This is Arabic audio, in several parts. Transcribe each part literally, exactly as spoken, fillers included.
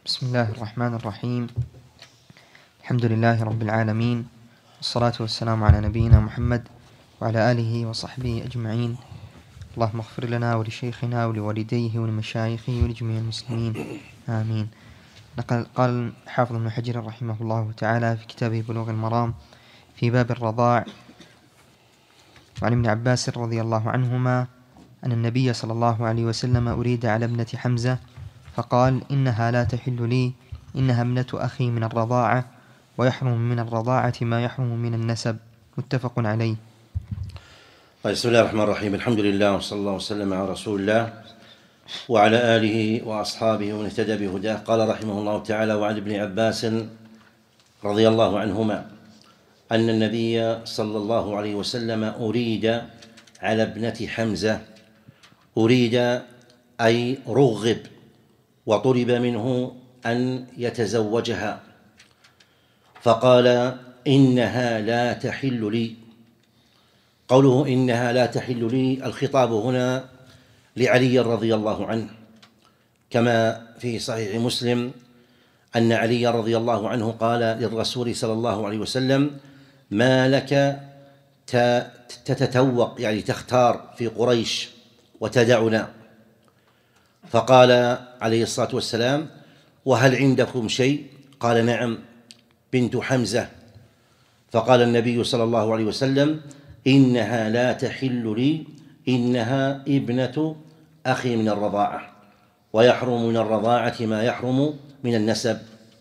بسم الله الرحمن الرحيم. الحمد لله رب العالمين، والصلاة والسلام على نبينا محمد وعلى آله وصحبه أجمعين. اللهم اغفر لنا ولشيخنا ولوالديه ولمشايخه ولجميع المسلمين، آمين. نقل قال حافظ ابن حجر رحمه الله تعالى في كتابه بلوغ المرام في باب الرضاع وعن ابن عباس رضي الله عنهما أن النبي صلى الله عليه وسلم أريد على ابنة حمزة فقال: إنها لا تحل لي، إنها ابنة أخي من الرضاعة، ويحرم من الرضاعة ما يحرم من النسب. متفق عليه. بسم الله الرحمن الرحيم. الحمد لله وصلى الله وسلم على رسول الله وعلى آله وأصحابه ومن اهتدى بهداه. قال رحمه الله تعالى: وعن ابن عباس رضي الله عنهما أن النبي صلى الله عليه وسلم أريد على ابنة حمزة. أريد أي رغب وطلب منه أن يتزوجها، فقال: إنها لا تحل لي. قوله إنها لا تحل لي، الخطاب هنا لعلي رضي الله عنه، كما في صحيح مسلم أن علي رضي الله عنه قال للرسول صلى الله عليه وسلم: ما لك تتتوق، يعني تختار في قريش وتدعنا؟ فقال عليه الصلاة والسلام: وهل عندكم شيء؟ قال: نعم، بنت حمزة. فقال النبي صلى الله عليه وسلم: إنها لا تحل لي، إنها ابنة أخي من الرضاعة، ويحرم من الرضاعة ما يحرم من النسب.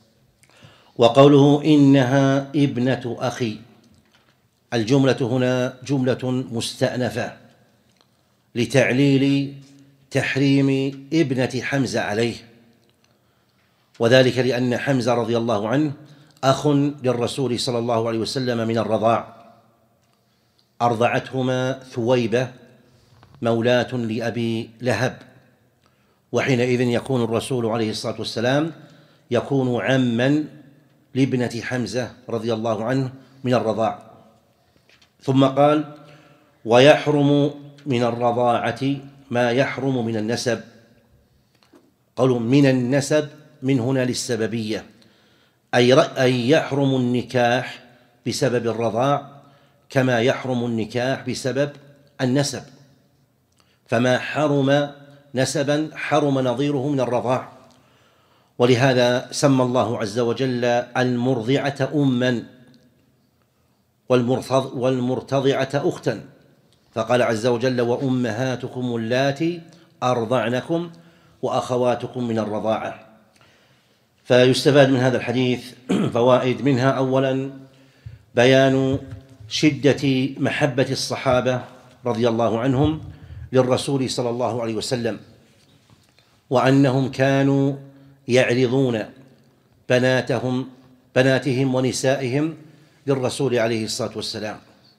وقوله إنها ابنة أخي، الجملة هنا جملة مستأنفة لتعليل تحريم ابنة حمزة عليه، وذلك لأن حمزة رضي الله عنه أخ للرسول صلى الله عليه وسلم من الرضاع، أرضعتهما ثويبة مولاة لأبي لهب، وحينئذ يكون الرسول عليه الصلاة والسلام يكون عما لابنة حمزة رضي الله عنه من الرضاع. ثم قال: ويحرم من الرضاعة ما يحرم من النسب. قالوا من النسب من هنا للسببية، أي يحرم النكاح بسبب الرضاع كما يحرم النكاح بسبب النسب، فما حرم نسبا حرم نظيره من الرضاع. ولهذا سمى الله عز وجل المرضعة أما والمرتضعة أختا، فقال عز وجل: وأمهاتكم اللاتي أرضعنكم وأخواتكم من الرضاعة. فيستفاد من هذا الحديث فوائد، منها أولا بيان شدة محبة الصحابة رضي الله عنهم للرسول صلى الله عليه وسلم، وأنهم كانوا يعرضون بناتهم بناتهم ونسائهم للرسول عليه الصلاة والسلام.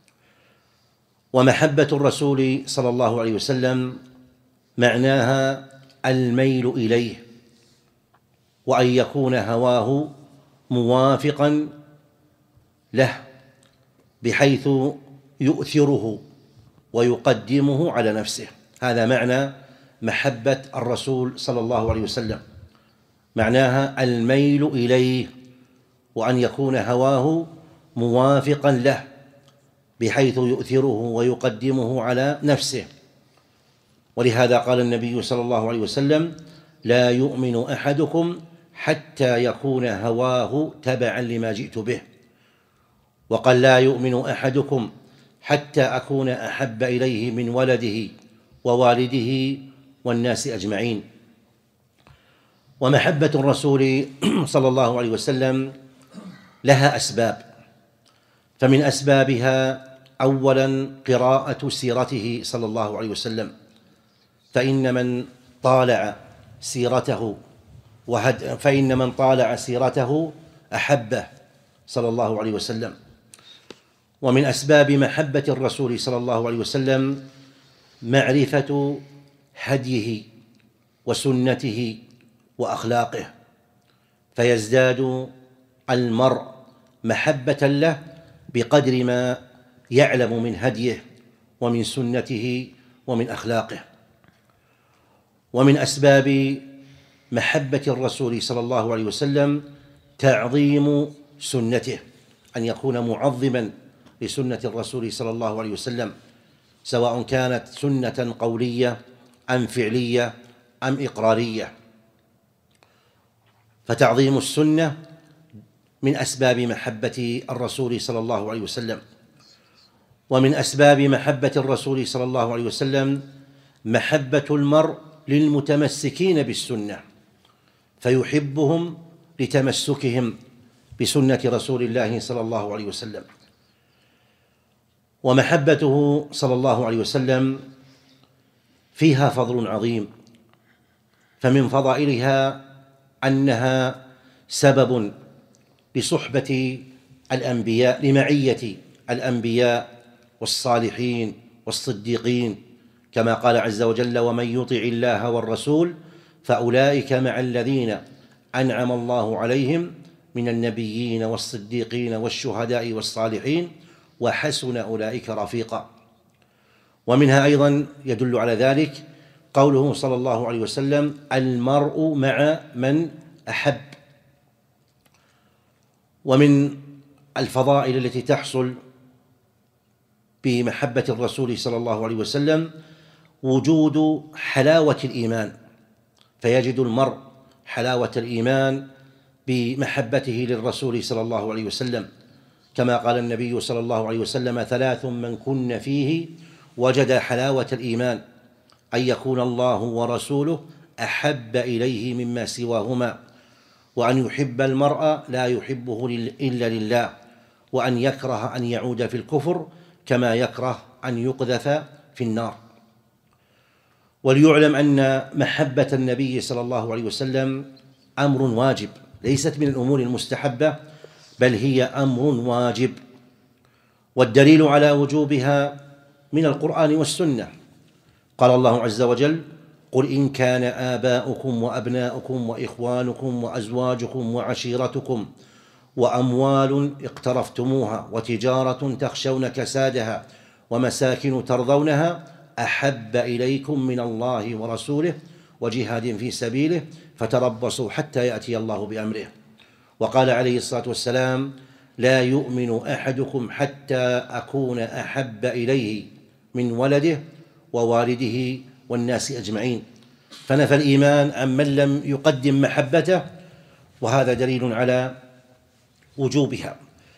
ومحبة الرسول صلى الله عليه وسلم معناها الميل إليه، وأن يكون هواه موافقا له بحيث يؤثره ويقدمه على نفسه. هذا معنى محبة الرسول صلى الله عليه وسلم، معناها الميل إليه، وأن يكون هواه موافقا له بحيث يؤثره ويقدمه على نفسه. ولهذا قال النبي صلى الله عليه وسلم: لا يؤمن أحدكم حتى يكون هواه تبعا لما جئت به. وقال: لا يؤمن أحدكم حتى أكون أحب إليه من ولده ووالده والناس أجمعين. ومحبة الرسول صلى الله عليه وسلم لها أسباب، فمن أسبابها أولا قراءة سيرته صلى الله عليه وسلم، فإن من طالع سيرته وهد فإن من طالع سيرته أحبه صلى الله عليه وسلم. ومن أسباب محبة الرسول صلى الله عليه وسلم معرفة هديه وسنته وأخلاقه، فيزداد المرء محبة له بقدر ما يعلم من هديه ومن سنته ومن أخلاقه. ومن أسباب محبة الرسول صلى الله عليه وسلم تعظيم سنته، أن يكون معظما لسنة الرسول صلى الله عليه وسلم، سواء كانت سنة قولية أم فعلية أم إقرارية. فتعظيم السنة من أسباب محبة الرسول صلى الله عليه وسلم. ومن أسباب محبة الرسول صلى الله عليه وسلم محبة المرء للمتمسكين بالسنة، فيحبهم لتمسكهم بسنة رسول الله صلى الله عليه وسلم. ومحبته صلى الله عليه وسلم فيها فضل عظيم، فمن فضائلها أنها سبب لصحبة الأنبياء، لمعية الأنبياء والصالحين والصديقين، كما قال عز وجل: ومن يطع الله والرسول فأولئك مع الذين أنعم الله عليهم من النبيين والصديقين والشهداء والصالحين وحسن أولئك رفيقا. ومنها أيضا يدل على ذلك قوله صلى الله عليه وسلم: المرء مع من أحب. ومن الفضائل التي تحصل بمحبة الرسول صلى الله عليه وسلم وجود حلاوة الإيمان، فيجد المرء حلاوة الإيمان بمحبته للرسول صلى الله عليه وسلم، كما قال النبي صلى الله عليه وسلم: ثلاث من كن فيه وجد حلاوة الإيمان، أن يكون الله ورسوله أحب إليه مما سواهما، وأن يحب المرء لا يحبه إلا لله، وأن يكره أن يعود في الكفر كما يكره أن يقذف في النار. وليعلم أن محبة النبي صلى الله عليه وسلم أمر واجب، ليست من الأمور المستحبة، بل هي أمر واجب. والدليل على وجوبها من القرآن والسنة. قال الله عز وجل: قل إن كان آباؤكم وأبناؤكم وإخوانكم وأزواجكم وعشيرتكم وأموال اقترفتموها وتجارة تخشون كسادها ومساكن ترضونها أحب إليكم من الله ورسوله وجهاد في سبيله فتربصوا حتى يأتي الله بأمره. وقال عليه الصلاة والسلام: لا يؤمن أحدكم حتى أكون أحب إليه من ولده ووالده والناس أجمعين. فنفى الإيمان عمن لم يقدم محبته، وهذا دليل على وجوبها.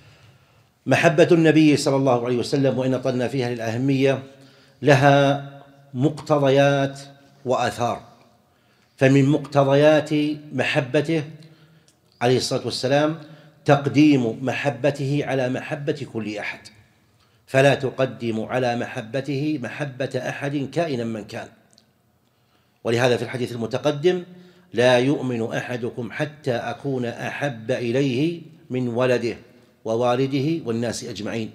محبة النبي صلى الله عليه وسلم، وإن طلنا فيها للأهمية، لها مقتضيات وآثار. فمن مقتضيات محبته عليه الصلاة والسلام تقديم محبته على محبة كل أحد، فلا تقدم على محبته محبة أحد كائنا من كان. ولهذا في الحديث المتقدم: لا يؤمن أحدكم حتى أكون أحب إليه من ولده ووالده والناس أجمعين.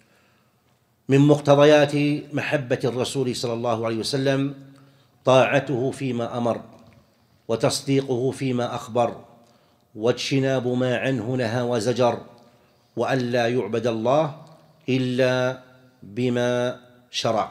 من مقتضيات محبة الرسول صلى الله عليه وسلم طاعته فيما أمر، وتصديقه فيما أخبر، واجتناب ما عنه نهى وزجر، وأن لا يعبد الله إلا بما شرع.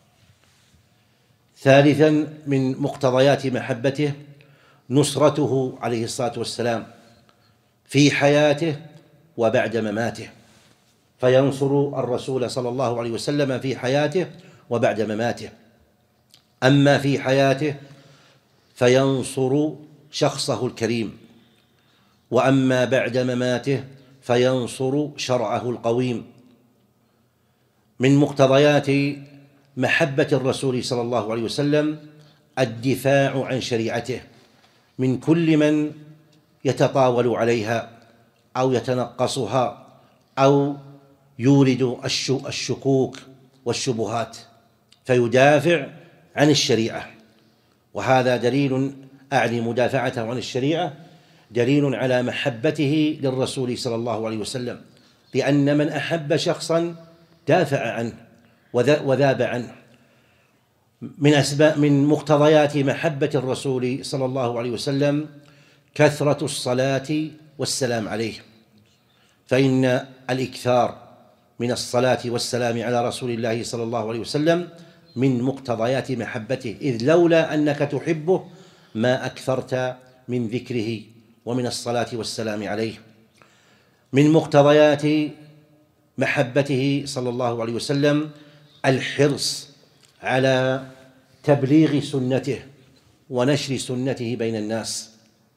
ثالثا من مقتضيات محبته نصرته عليه الصلاة والسلام في حياته وبعد مماته، فينصر الرسول صلى الله عليه وسلم في حياته وبعد مماته. أما في حياته فينصر شخصه الكريم، وأما بعد مماته فينصر شرعه القويم. من مقتضيات محبة الرسول صلى الله عليه وسلم الدفاع عن شريعته من كل من يتطاول عليها أو يتنقصها أو يورد الشكوك والشبهات، فيدافع عن الشريعة. وهذا دليل، أعني مدافعته عن الشريعة، دليل على محبته للرسول صلى الله عليه وسلم، لأن من أحب شخصا دافع عنه وذاب عنه. من أسباب من مقتضيات محبة الرسول صلى الله عليه وسلم كثرة الصلاة والسلام عليه، فإن الإكثار من الصلاة والسلام على رسول الله صلى الله عليه وسلم من مقتضيات محبته، إذ لولا أنك تحبه ما أكثرت من ذكره ومن الصلاة والسلام عليه. من مقتضيات محبته صلى الله عليه وسلم الحرص على تبليغ سنته ونشر سنته بين الناس،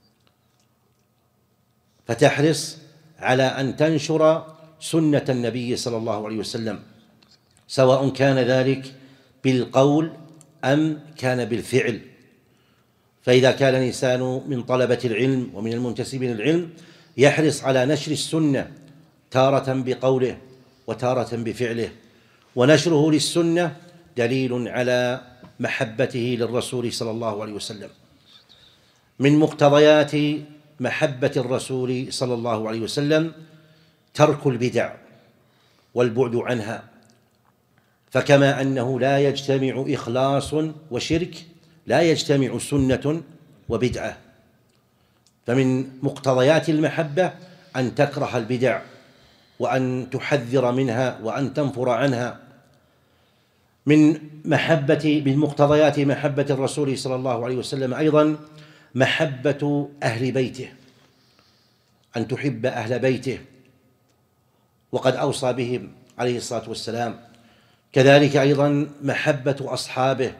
فتحرص على أن تنشر سنة النبي صلى الله عليه وسلم، سواء كان ذلك بالقول أم كان بالفعل. فإذا كان الإنسان من طلبة العلم ومن المنتسبين للعلم يحرص على نشر السنة تارة بقوله وتارة بفعله، ونشره للسنة دليل على محبته للرسول صلى الله عليه وسلم. من مقتضيات محبة الرسول صلى الله عليه وسلم ترك البدع والبعد عنها، فكما أنه لا يجتمع إخلاص وشرك لا يجتمع سنة وبدعة، فمن مقتضيات المحبة أن تكره البدع وأن تحذر منها وأن تنفر عنها. من محبة من مقتضيات محبة الرسول صلى الله عليه وسلم أيضا محبة أهل بيته، أن تحب أهل بيته، وقد أوصى بهم عليه الصلاة والسلام. كذلك أيضا محبة أصحابه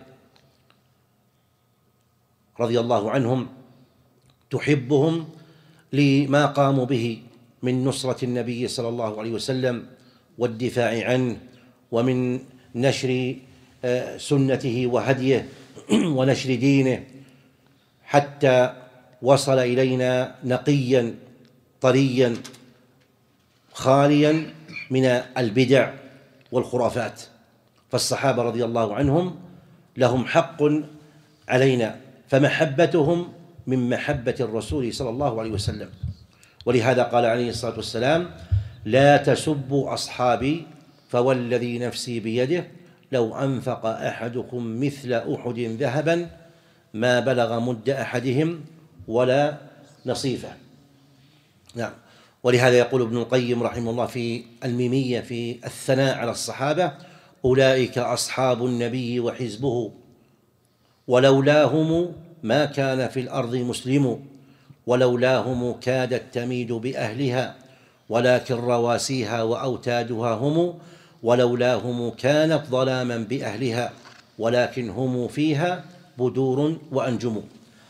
رضي الله عنهم، تحبهم لما قاموا به من نصرة النبي صلى الله عليه وسلم والدفاع عنه، ومن نشر سنته وهديه ونشر دينه، حتى وصل إلينا نقيا طريا خاليا من البدع والخرافات. فالصحابة رضي الله عنهم لهم حق علينا، فمحبتهم من محبة الرسول صلى الله عليه وسلم. ولهذا قال عليه الصلاة والسلام: لا تسبوا أصحابي فوالذي نفسي بيده لو أنفق أحدكم مثل أحد ذهبا ما بلغ مد أحدهم ولا نصيفه. نعم. ولهذا يقول ابن القيم رحمه الله في الميمية في الثناء على الصحابة: أولئك أصحاب النبي وحزبه ولولاهم ما كان في الأرض مسلم، ولولاهم كادت تميد بأهلها ولكن رواسيها وأوتادها هم، ولولاهم كانت ظلاما بأهلها ولكن هم فيها بدور وأنجم.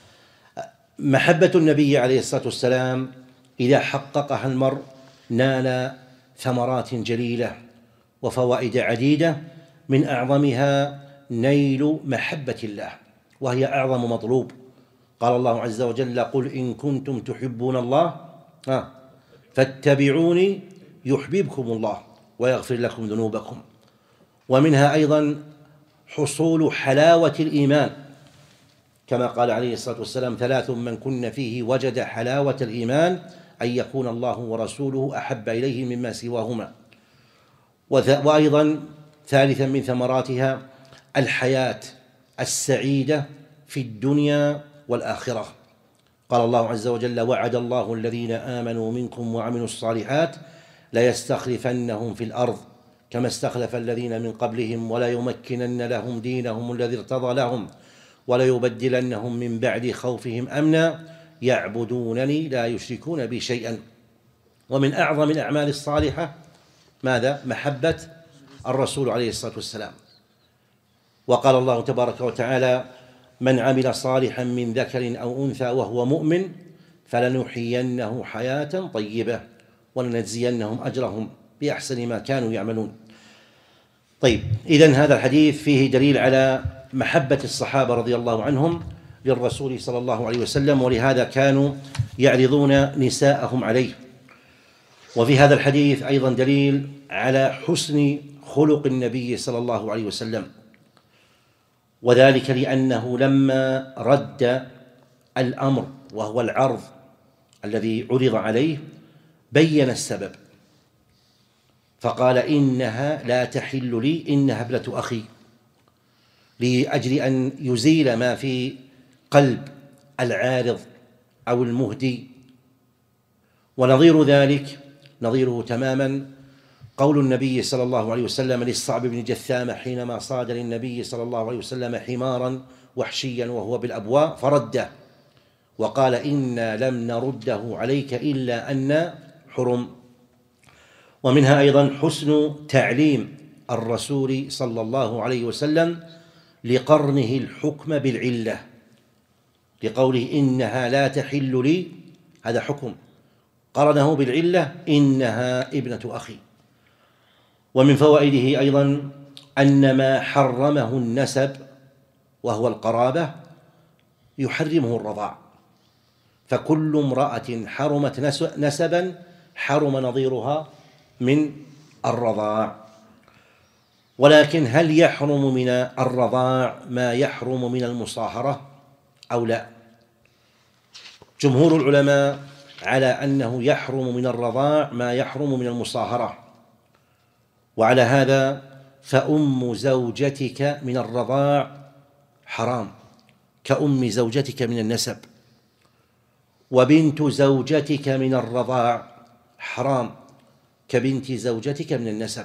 محبة النبي عليه الصلاة والسلام إذا حققها المرء نال ثمرات جليلة وفوائد عديدة، من أعظمها نيل محبة الله، وهي أعظم مطلوب. قال الله عز وجل: قل إن كنتم تحبون الله فاتبعوني يحببكم الله ويغفر لكم ذنوبكم. ومنها أيضا حصول حلاوة الإيمان، كما قال عليه الصلاة والسلام: ثلاث من كن فيه وجد حلاوة الإيمان أن يكون الله ورسوله أحب إليه مما سواهما. وأيضا ثالثا من ثمراتها الحياة السعيدة في الدنيا والآخرة. قال الله عز وجل: وعد الله الذين آمنوا منكم وعملوا الصالحات ليستخلفنهم في الأرض كما استخلف الذين من قبلهم وليمكنن لهم دينهم الذي ارتضى لهم وليبدلنهم من بعد خوفهم أمنا يعبدونني لا يشركون بي شيئا. ومن أعظم الأعمال الصالحة ماذا؟ محبة الرسول عليه الصلاة والسلام. وقال الله تبارك وتعالى: من عمل صالحا من ذكر أو أنثى وهو مؤمن فلنحيينه حياة طيبة ولنجزينهم أجرهم بأحسن ما كانوا يعملون. طيب، إذن هذا الحديث فيه دليل على محبة الصحابة رضي الله عنهم للرسول صلى الله عليه وسلم، ولهذا كانوا يعرضون نساءهم عليه. وفي هذا الحديث أيضا دليل على حسن خلق النبي صلى الله عليه وسلم، وذلك لأنه لما رد الأمر وهو العرض الذي عرض عليه بين السبب، فقال: إنها لا تحل لي، إنها ابنة أخي، لأجل أن يزيل ما في قلب العارض أو المهدي. ونظير ذلك نظيره تماما قول النبي صلى الله عليه وسلم للصعب بن جثامة حينما صاد للنبي صلى الله عليه وسلم حمارا وحشيا وهو بالأبواء فرده، وقال إنا لم نرده عليك إلا أن حرم. ومنها أيضا حسن تعليم الرسول صلى الله عليه وسلم لقرنه الحكم بالعلة، لقوله إنها لا تحل لي، هذا حكم قرنه بالعلة إنها ابنة أخي. ومن فوائده أيضا أن ما حرمه النسب وهو القرابة يحرمه الرضاع، فكل امرأة حرمت نسبا حرم نظيرها من الرضاع. ولكن هل يحرم من الرضاع ما يحرم من المصاهرة أو لا؟ جمهور العلماء على أنه يحرم من الرضاع ما يحرم من المصاهرة، وعلى هذا فأم زوجتك من الرضاع حرام كأم زوجتك من النسب، وبنت زوجتك من الرضاع حرام كبنت زوجتك من النسب.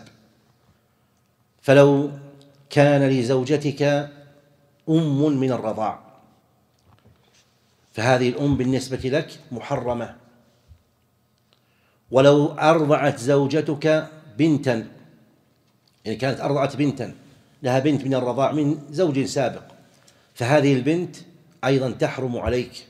فلو كان لزوجتك أم من الرضاع فهذه الأم بالنسبة لك محرمة، ولو أرضعت زوجتك بنتا، يعني كانت أرضعت بنتا لها بنت من الرضاع من زوج سابق، فهذه البنت أيضا تحرم عليك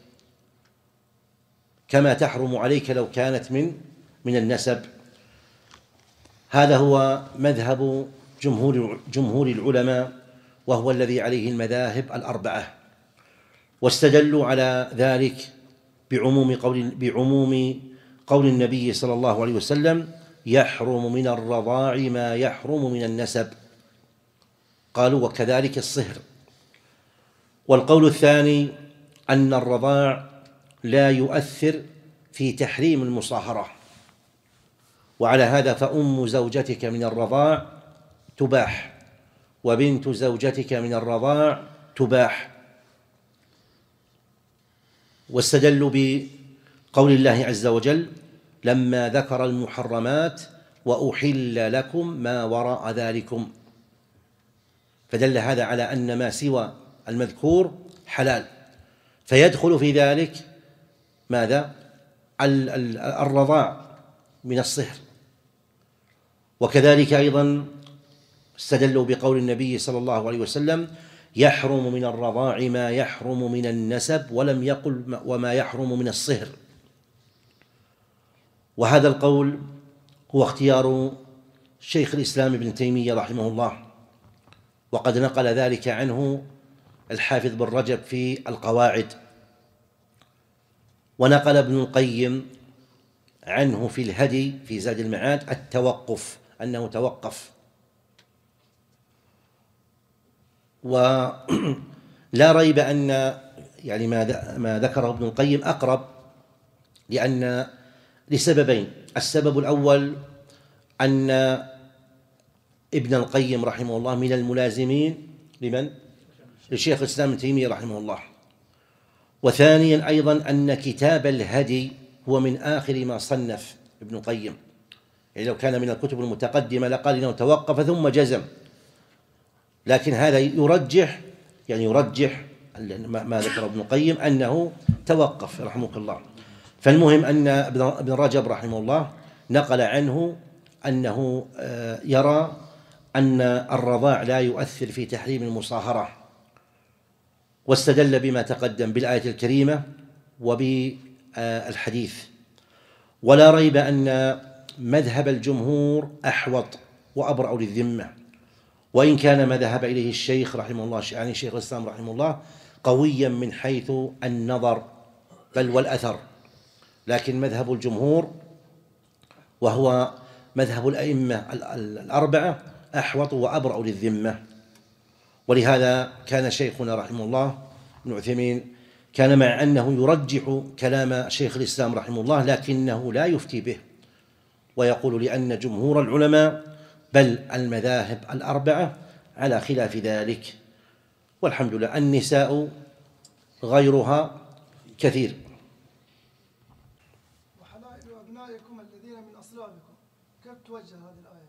كما تحرم عليك لو كانت من من النسب. هذا هو مذهب جمهور جمهور العلماء، وهو الذي عليه المذاهب الأربعة، واستدلوا على ذلك بعموم قول بعموم قول النبي صلى الله عليه وسلم يحرم من الرضاع ما يحرم من النسب، قالوا وكذلك الصهر. والقول الثاني أن الرضاع لا يؤثر في تحريم المصاهرة، وعلى هذا فأم زوجتك من الرضاع تباح وبنت زوجتك من الرضاع تباح. واستدلوا بقول الله عز وجل لما ذكر المحرمات وأحل لكم ما وراء ذلكم، فدل هذا على أن ما سوى المذكور حلال، فيدخل في ذلك ماذا؟ الرضاع من الصهر. وكذلك أيضا استدلوا بقول النبي صلى الله عليه وسلم يحرم من الرضاع ما يحرم من النسب، ولم يقل وما يحرم من الصهر. وهذا القول هو اختيار شيخ الإسلام ابن تيمية رحمه الله، وقد نقل ذلك عنه الحافظ بن رجب في القواعد، ونقل ابن القيم عنه في الهدي في زاد المعاد التوقف، أنه توقف. ولا ريب أن يعني ما ذكره ابن القيم أقرب، لأن لسببين: السبب الأول أن ابن القيم رحمه الله من الملازمين لمن؟ لشيخ الإسلام ابن تيمية رحمه الله. وثانيا أيضا أن كتاب الهدي هو من آخر ما صنف ابن القيم، يعني لو كان من الكتب المتقدمة لقال إنه توقف ثم جزم، لكن هذا يرجح يعني يرجح ما ذكر ابن القيم أنه توقف رحمه الله. فالمهم أن ابن رجب رحمه الله نقل عنه أنه يرى أن الرضاع لا يؤثر في تحريم المصاهرة، واستدل بما تقدم بالآية الكريمة وبالحديث. ولا ريب أن مذهب الجمهور أحوط وأبرأ للذمة، وإن كان ما ذهب إليه الشيخ رحمه الله يعني شيخ الإسلام رحمه الله قويا من حيث النظر بل والأثر، لكن مذهب الجمهور وهو مذهب الأئمة الأربعة أحوط وأبرأ للذمة. ولهذا كان شيخنا رحمه الله ابن عثيمين كان مع أنه يرجح كلام شيخ الإسلام رحمه الله لكنه لا يفتي به، ويقول لأن جمهور العلماء بل المذاهب الأربعة على خلاف ذلك، والحمد لله النساء غيرها كثير. وحلائل أبنائكم الذين من أصلابكم، كيف توجه هذه الآية؟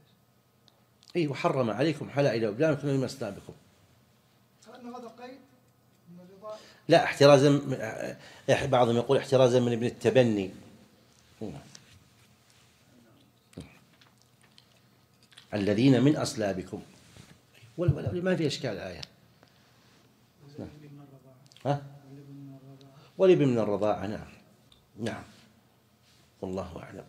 أي وحرم عليكم حلائل أبنائكم من أصلابكم، فإن هذا قيد من الرضاع. لا، احترازا من- بعضهم يقول احترازا من ابن التبني. الذين من أصلابكم، ولا ولا ما في إشكال الآية. نعم. ها؟ والابن من الرضاعة. نعم. نعم. والله أعلم.